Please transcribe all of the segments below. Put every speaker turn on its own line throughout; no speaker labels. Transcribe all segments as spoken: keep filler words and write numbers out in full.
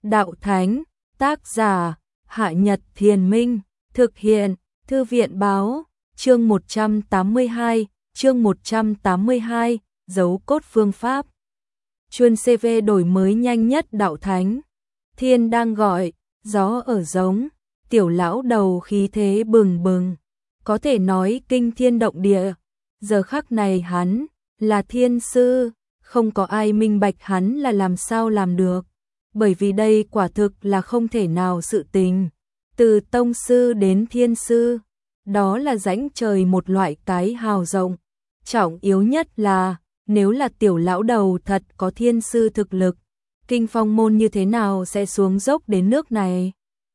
đạo thánh, tác giả, Hạ Nhật Thiền Minh, thực hiện, Thư viện báo, chương một trăm tám mươi hai, chương một trăm tám mươi hai, dấu cốt phương pháp. Chuyên xê vê đổi mới nhanh nhất đạo thánh. Thiên đang gọi, gió ở giống, tiểu lão đầu khí thế bừng bừng, có thể nói kinh thiên động địa. Giờ khắc này hắn là thiên sư, không có ai minh bạch hắn là làm sao làm được, bởi vì đây quả thực là không thể nào sự tình. Từ tông sư đến thiên sư, đó là rãnh trời một loại cái hào rộng. Trọng yếu nhất là, nếu là tiểu lão đầu thật có thiên sư thực lực, kinh phong môn như thế nào sẽ xuống dốc đến nước này.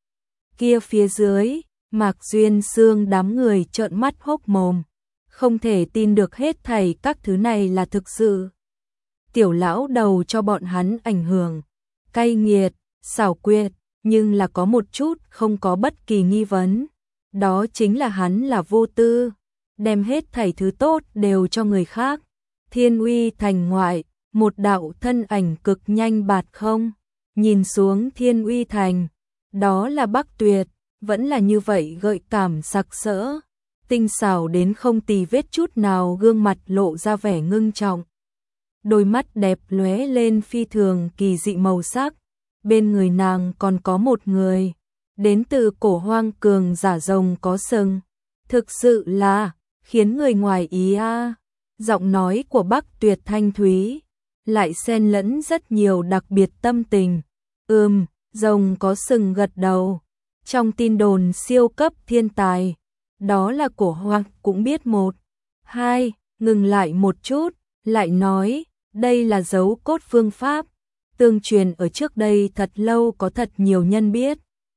Kia phía dưới, Mạc Duyên Sương đám người trợn mắt hốc mồm, không thể tin được hết thảy các thứ này là thực sự. Tiểu lão đầu cho bọn hắn ảnh hưởng, cay nghiệt, xảo quyệt, nhưng là có một chút không có bất kỳ nghi vấn. Đó chính là hắn là vô tư, đem hết thảy thứ tốt đều cho người khác. Thiên Uy thành ngoại, một đạo thân ảnh cực nhanh bạt không, nhìn xuống Thiên Uy thành, đó là Bắc Tuyệt, vẫn là như vậy gợi cảm sặc sỡ, tinh xảo đến không tì vết chút nào, gương mặt lộ ra vẻ ngưng trọng. Đôi mắt đẹp lóe lên phi thường kỳ dị màu sắc, bên người nàng còn có một người, đến từ cổ hoang cường giả rồng có sừng, thực sự là khiến người ngoài ý a. À. Giọng nói của Bắc Tuyệt thanh thúy, lại xen lẫn rất nhiều đặc biệt tâm tình. Ừm, rồng có sừng gật đầu. Trong tin đồn siêu cấp thiên tài, đó là cổ hoang cũng biết một. Hai, ngừng lại một chút, lại nói, đây là dấu cốt phương pháp. Tương truyền ở trước đây thật lâu có thật nhiều nhân biết.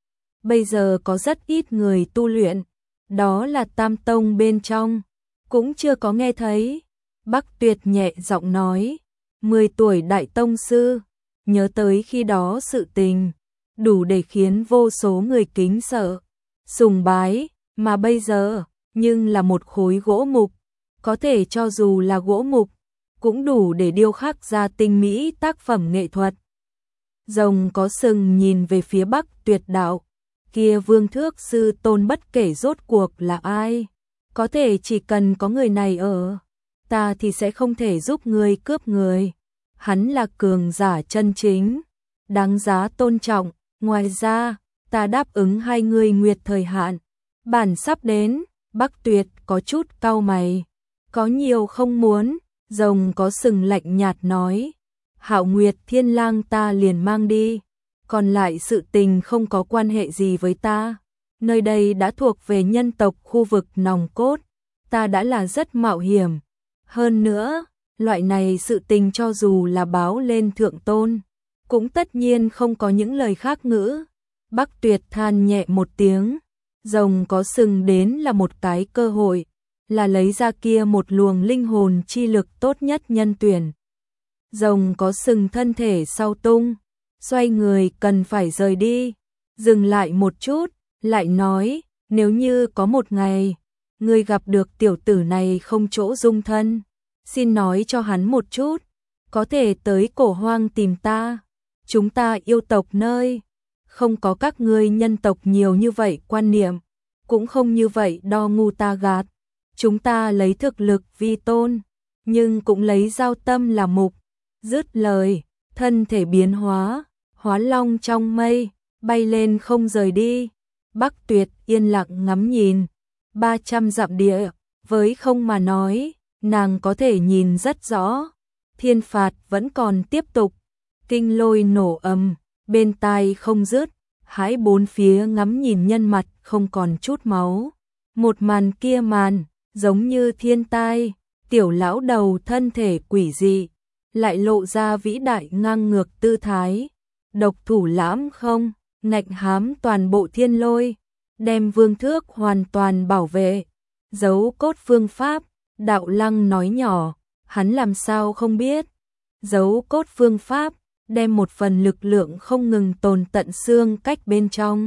Bây giờ có rất ít người tu luyện, đó là Tam Tông bên trong, cũng chưa có nghe thấy. Bắc Tuyệt nhẹ giọng nói, mười tuổi đại tông sư, nhớ tới khi đó sự tình, đủ để khiến vô số người kính sợ, sùng bái, mà bây giờ, nhưng là một khối gỗ mục, có thể cho dù là gỗ mục, cũng đủ để điêu khắc ra tinh mỹ tác phẩm nghệ thuật. Rồng có sừng nhìn về phía Bắc Tuyệt đạo, kia Vương Thước sư tôn bất kể rốt cuộc là ai, có thể chỉ cần có người này ở, ta thì sẽ không thể giúp người cướp người. Hắn là cường giả chân chính, đáng giá tôn trọng. Ngoài ra, ta đáp ứng hai người nguyệt thời hạn, bản sắp đến. Bắc Tuyệt có chút cau mày, có nhiều không muốn. Rồng có sừng lạnh nhạt nói, Hạo Nguyệt Thiên Lang ta liền mang đi, còn lại sự tình không có quan hệ gì với ta. Nơi đây đã thuộc về nhân tộc khu vực nòng cốt, ta đã là rất mạo hiểm. Hơn nữa, loại này sự tình cho dù là báo lên thượng tôn, cũng tất nhiên không có những lời khác ngữ. Bắc Tuyệt than nhẹ một tiếng, rồng có sừng đến là một cái cơ hội, là lấy ra kia một luồng linh hồn chi lực tốt nhất nhân tuyển. Rồng có sừng thân thể sau tung, xoay người cần phải rời đi, dừng lại một chút, lại nói, nếu như có một ngày, ngươi gặp được tiểu tử này không chỗ dung thân, xin nói cho hắn một chút, có thể tới cổ hoang tìm ta, chúng ta yêu tộc nơi, không có các ngươi nhân tộc nhiều như vậy quan niệm, cũng không như vậy đo ngu ta gạt, chúng ta lấy thực lực vi tôn, nhưng cũng lấy giao tâm là mục. Dứt lời, thân thể biến hóa, hóa long trong mây, bay lên không rời đi. Bắc Tuyệt yên lặng ngắm nhìn, ba trăm dặm địa, với không mà nói, nàng có thể nhìn rất rõ. Thiên phạt vẫn còn tiếp tục, kinh lôi nổ ầm, bên tai không dứt, hãi bốn phía ngắm nhìn nhân mặt không còn chút máu. Một màn kia màn, giống như thiên tai, tiểu lão đầu thân thể quỷ dị, lại lộ ra vĩ đại ngang ngược tư thái, độc thủ lãm không, ngạnh hám toàn bộ thiên lôi, đem Vương Thước hoàn toàn bảo vệ. Dấu cốt phương pháp, Đạo Lăng nói nhỏ, hắn làm sao không biết. Dấu cốt phương pháp, đem một phần lực lượng không ngừng tồn tận xương cách bên trong.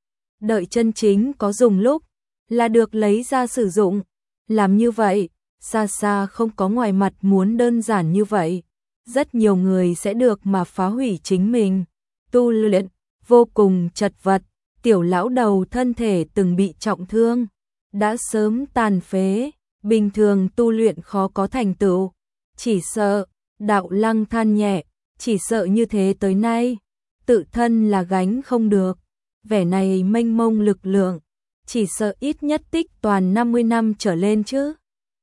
Đợi chân chính có dùng lúc, là được lấy ra sử dụng. Làm như vậy, xa xa không có ngoài mặt muốn đơn giản như vậy. Rất nhiều người sẽ được mà phá hủy chính mình. tu luyện, vô cùng chật vật, tiểu lão đầu thân thể từng bị trọng thương, đã sớm tàn phế, bình thường tu luyện khó có thành tựu, chỉ sợ, Đạo Lăng than nhẹ, chỉ sợ như thế tới nay, tự thân là gánh không được, vẻ này mênh mông lực lượng, chỉ sợ ít nhất tích toàn năm mươi năm trở lên chứ.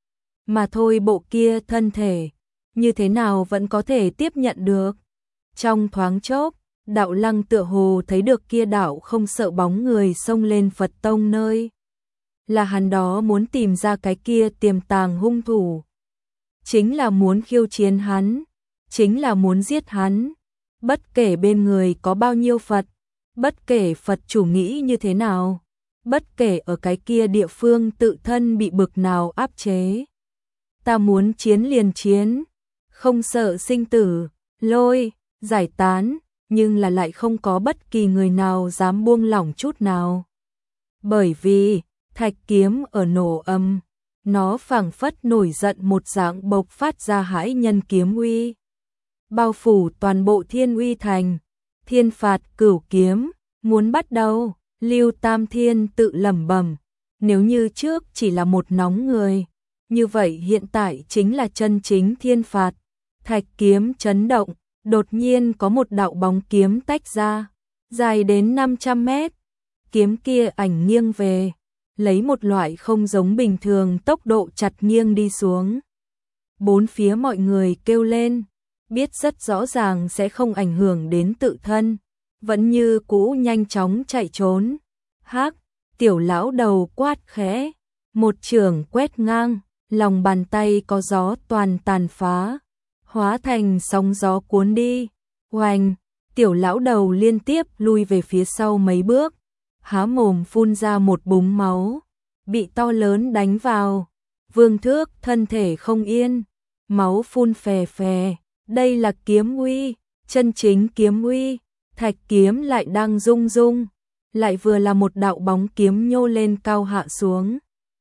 Mà thôi bộ kia thân thể, như thế nào vẫn có thể tiếp nhận được. Trong thoáng chốc, Đạo Lăng tựa hồ thấy được kia đạo không sợ bóng người xông lên Phật tông nơi. Là hắn đó muốn tìm ra cái kia tiềm tàng hung thủ. Chính là muốn khiêu chiến hắn, chính là muốn giết hắn. Bất kể bên người có bao nhiêu Phật, bất kể Phật chủ nghĩ như thế nào, bất kể ở cái kia địa phương tự thân bị bực nào áp chế. Ta muốn chiến liền chiến, không sợ sinh tử, lôi, giải tán, nhưng là lại không có bất kỳ người nào dám buông lỏng chút nào. Bởi vì, thạch kiếm ở nổ âm, nó phảng phất nổi giận một dạng bộc phát ra hãi nhân kiếm uy. Bao phủ toàn bộ Thiên Uy Thành, thiên phạt cửu kiếm, muốn bắt đầu, Lưu Tam Thiên tự lẩm bẩm, nếu như trước chỉ là một nóng người, như vậy hiện tại chính là chân chính thiên phạt. Thạch kiếm chấn động, đột nhiên có một đạo bóng kiếm tách ra, dài đến năm trăm mét, kiếm kia ảnh nghiêng về, lấy một loại không giống bình thường tốc độ chặt nghiêng đi xuống. Bốn phía mọi người kêu lên, biết rất rõ ràng sẽ không ảnh hưởng đến tự thân, vẫn như cũ nhanh chóng chạy trốn. Hắc, tiểu lão đầu quát khẽ, một chưởng quét ngang, lòng bàn tay có gió toàn tàn phá, hóa thành sóng gió cuốn đi. Oanh, tiểu lão đầu liên tiếp lui về phía sau mấy bước, há mồm phun ra một búng máu, bị to lớn đánh vào. Vương Thước thân thể không yên, máu phun phè phè, đây là kiếm uy, chân chính kiếm uy. Thạch kiếm lại đang rung rung, lại vừa là một đạo bóng kiếm nhô lên cao hạ xuống.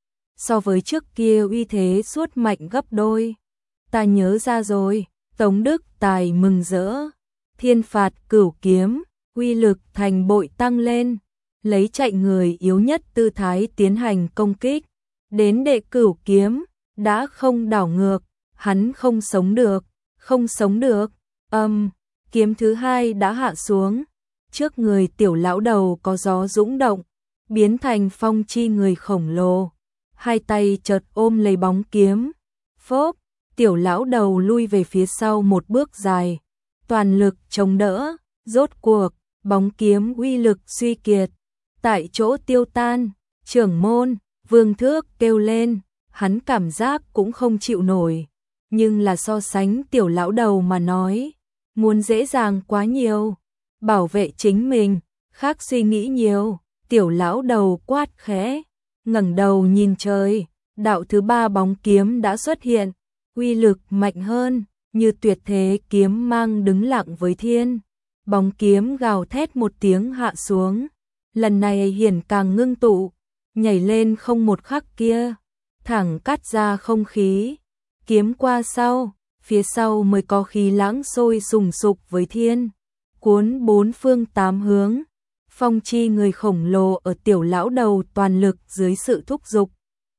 So với trước kia uy thế suốt mạnh gấp đôi. Ta nhớ ra rồi, Tống Đức Tài mừng rỡ, thiên phạt cửu kiếm, uy lực thành bội tăng lên, lấy chạy người yếu nhất tư thái tiến hành công kích. Đến đệ cửu kiếm, đã không đảo ngược, hắn không sống được, không sống được, âm. Um, Kiếm thứ hai đã hạ xuống, trước người tiểu lão đầu có gió dũng động, biến thành phong chi người khổng lồ, hai tay chợt ôm lấy bóng kiếm. Phốp, tiểu lão đầu lui về phía sau một bước dài, toàn lực chống đỡ, rốt cuộc, bóng kiếm uy lực suy kiệt, tại chỗ tiêu tan. Trưởng môn, Vương Thước kêu lên, hắn cảm giác cũng không chịu nổi, nhưng là so sánh tiểu lão đầu mà nói, muốn dễ dàng quá nhiều. Bảo vệ chính mình, khác suy nghĩ nhiều. Tiểu lão đầu quát khẽ, ngẩng đầu nhìn trời, đạo thứ ba bóng kiếm đã xuất hiện, uy lực mạnh hơn, như tuyệt thế kiếm mang đứng lặng với thiên. Bóng kiếm gào thét một tiếng hạ xuống, lần này hiển càng ngưng tụ, nhảy lên không một khắc kia, thẳng cắt ra không khí. Kiếm qua sau, phía sau mới có khí lãng sôi sùng sục với thiên, cuốn bốn phương tám hướng. Phong chi người khổng lồ ở tiểu lão đầu toàn lực dưới sự thúc giục,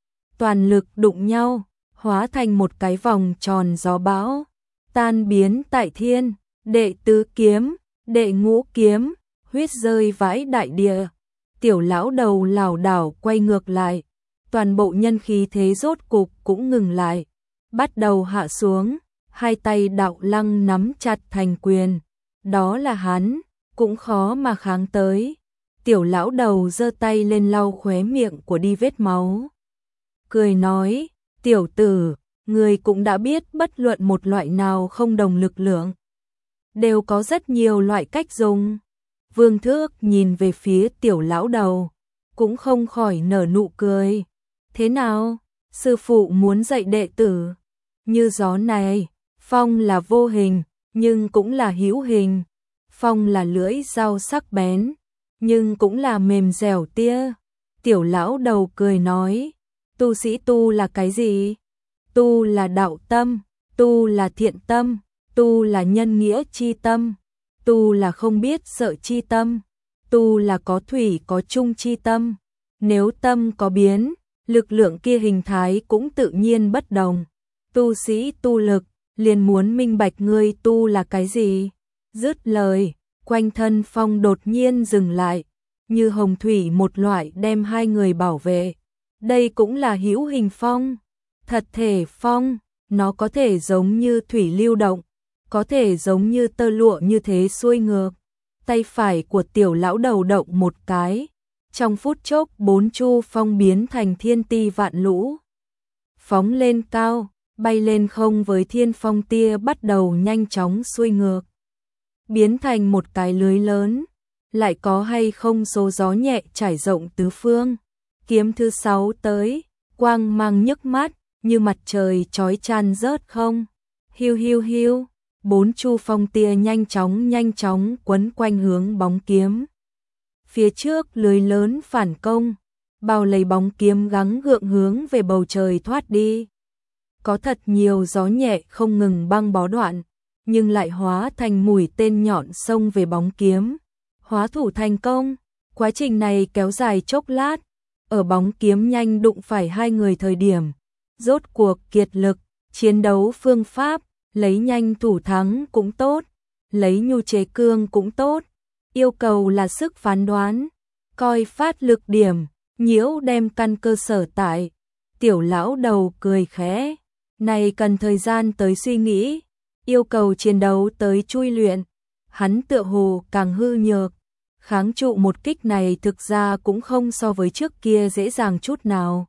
toàn lực đụng nhau, hóa thành một cái vòng tròn gió bão, tan biến tại thiên. Đệ tứ kiếm, đệ ngũ kiếm, huyết rơi vãi đại địa. Tiểu lão đầu lảo đảo quay ngược lại, toàn bộ nhân khí thế rốt cục cũng ngừng lại, bắt đầu hạ xuống. Hai tay Đạo Lăng nắm chặt thành quyền, đó là hắn, cũng khó mà kháng tới. Tiểu lão đầu giơ tay lên lau khóe miệng của đi vết máu, cười nói, tiểu tử, người cũng đã biết bất luận một loại nào không đồng lực lượng, đều có rất nhiều loại cách dùng. Vương Thước nhìn về phía tiểu lão đầu, cũng không khỏi nở nụ cười. Thế nào, sư phụ muốn dạy đệ tử, như gió này, phong là vô hình, nhưng cũng là hữu hình. Phong là lưỡi dao sắc bén, nhưng cũng là mềm dẻo tia. Tiểu lão đầu cười nói, tu sĩ tu là cái gì? Tu là đạo tâm, tu là thiện tâm, tu là nhân nghĩa chi tâm, tu là không biết sợ chi tâm, tu là có thủy có chung chi tâm. Nếu tâm có biến, lực lượng kia hình thái cũng tự nhiên bất đồng. Tu sĩ tu lực, liền muốn minh bạch ngươi tu là cái gì. Dứt lời, quanh thân phong đột nhiên dừng lại, như hồng thủy một loại đem hai người bảo vệ. Đây cũng là hữu hình phong, thật thể phong, nó có thể giống như thủy lưu động, có thể giống như tơ lụa như thế xuôi ngược. Tay phải của tiểu lão đầu động một cái, trong phút chốc bốn chu phong biến thành thiên ti vạn lũ. Phóng lên cao, bay lên không với thiên phong tia bắt đầu nhanh chóng xuôi ngược. Biến thành một cái lưới lớn, lại có hay không số gió nhẹ trải rộng tứ phương. Kiếm thứ sáu tới, quang mang nhức mắt, như mặt trời chói chan rớt không. Hiu hiu hiu, bốn chu phong tia nhanh chóng nhanh chóng quấn quanh hướng bóng kiếm. Phía trước lưới lớn phản công, bao lấy bóng kiếm gắng gượng hướng về bầu trời thoát đi. Có thật nhiều gió nhẹ không ngừng băng bó đoạn, nhưng lại hóa thành mũi tên nhọn xông về bóng kiếm. Hóa thủ thành công, quá trình này kéo dài chốc lát, ở bóng kiếm nhanh đụng phải hai người thời điểm. Rốt cuộc kiệt lực, chiến đấu phương pháp, lấy nhanh thủ thắng cũng tốt, lấy nhu chế cương cũng tốt. Yêu cầu là sức phán đoán, coi phát lực điểm, nhiễu đem căn cơ sở tại. Tiểu lão đầu cười khẽ, này cần thời gian tới suy nghĩ, yêu cầu chiến đấu tới chui luyện. Hắn tựa hồ càng hư nhược, kháng trụ một kích này thực ra cũng không so với trước kia dễ dàng chút nào.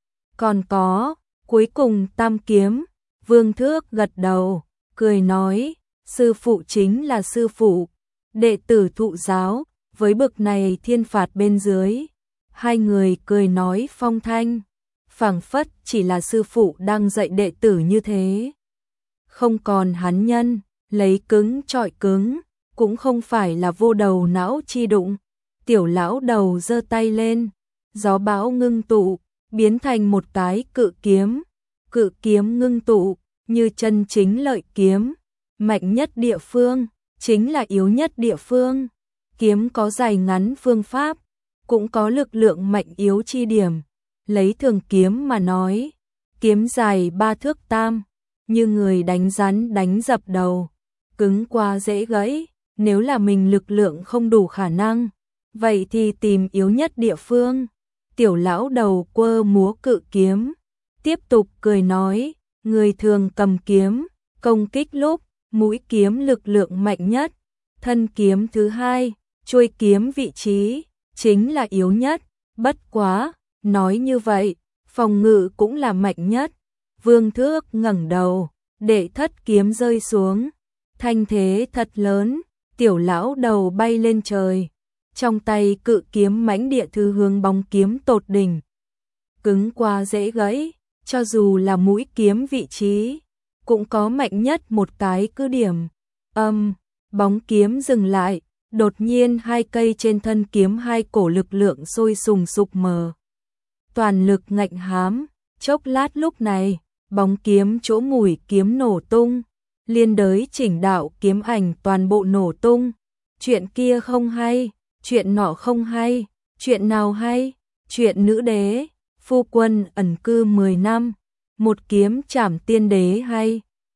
Còn có, cuối cùng tam kiếm, Vương Thước gật đầu, cười nói, sư phụ chính là sư phụ, đệ tử thụ giáo, với bực này thiên phạt bên dưới. Hai người cười nói phong thanh, phảng phất chỉ là sư phụ đang dạy đệ tử như thế. Không còn hắn nhân, lấy cứng trọi cứng, cũng không phải là vô đầu não chi đụng. Tiểu lão đầu giơ tay lên, gió bão ngưng tụ, biến thành một cái cự kiếm. Cự kiếm ngưng tụ, như chân chính lợi kiếm, mạnh nhất địa phương, chính là yếu nhất địa phương. Kiếm có dài ngắn phương pháp, cũng có lực lượng mạnh yếu chi điểm. Lấy thường kiếm mà nói, kiếm dài ba thước tam, như người đánh rắn đánh dập đầu, cứng qua dễ gãy. Nếu là mình lực lượng không đủ khả năng, vậy thì tìm yếu nhất địa phương. Tiểu lão đầu quơ múa cự kiếm, tiếp tục cười nói, người thường cầm kiếm, công kích lúc, mũi kiếm lực lượng mạnh nhất, thân kiếm thứ hai, chuôi kiếm vị trí, chính là yếu nhất. Bất quá, nói như vậy, phòng ngự cũng là mạnh nhất. Vương Thước ngẩng đầu, để thất kiếm rơi xuống, thanh thế thật lớn. Tiểu lão đầu bay lên trời, trong tay cự kiếm mãnh địa thư hướng bóng kiếm tột đỉnh. Cứng qua dễ gãy, cho dù là mũi kiếm vị trí, cũng có mạnh nhất một cái cứ điểm. Âm, bóng kiếm dừng lại, đột nhiên hai cây trên thân kiếm hai cổ lực lượng sôi sùng sục mờ. Toàn lực ngạnh hám, chốc lát lúc này, bóng kiếm chỗ mũi kiếm nổ tung. Liên đới chỉnh đạo kiếm ảnh toàn bộ nổ tung. Chuyện kia không hay, chuyện nọ không hay, chuyện nào hay, chuyện nữ đế, phu quân ẩn cư mười năm, một kiếm trảm tiên đế hay.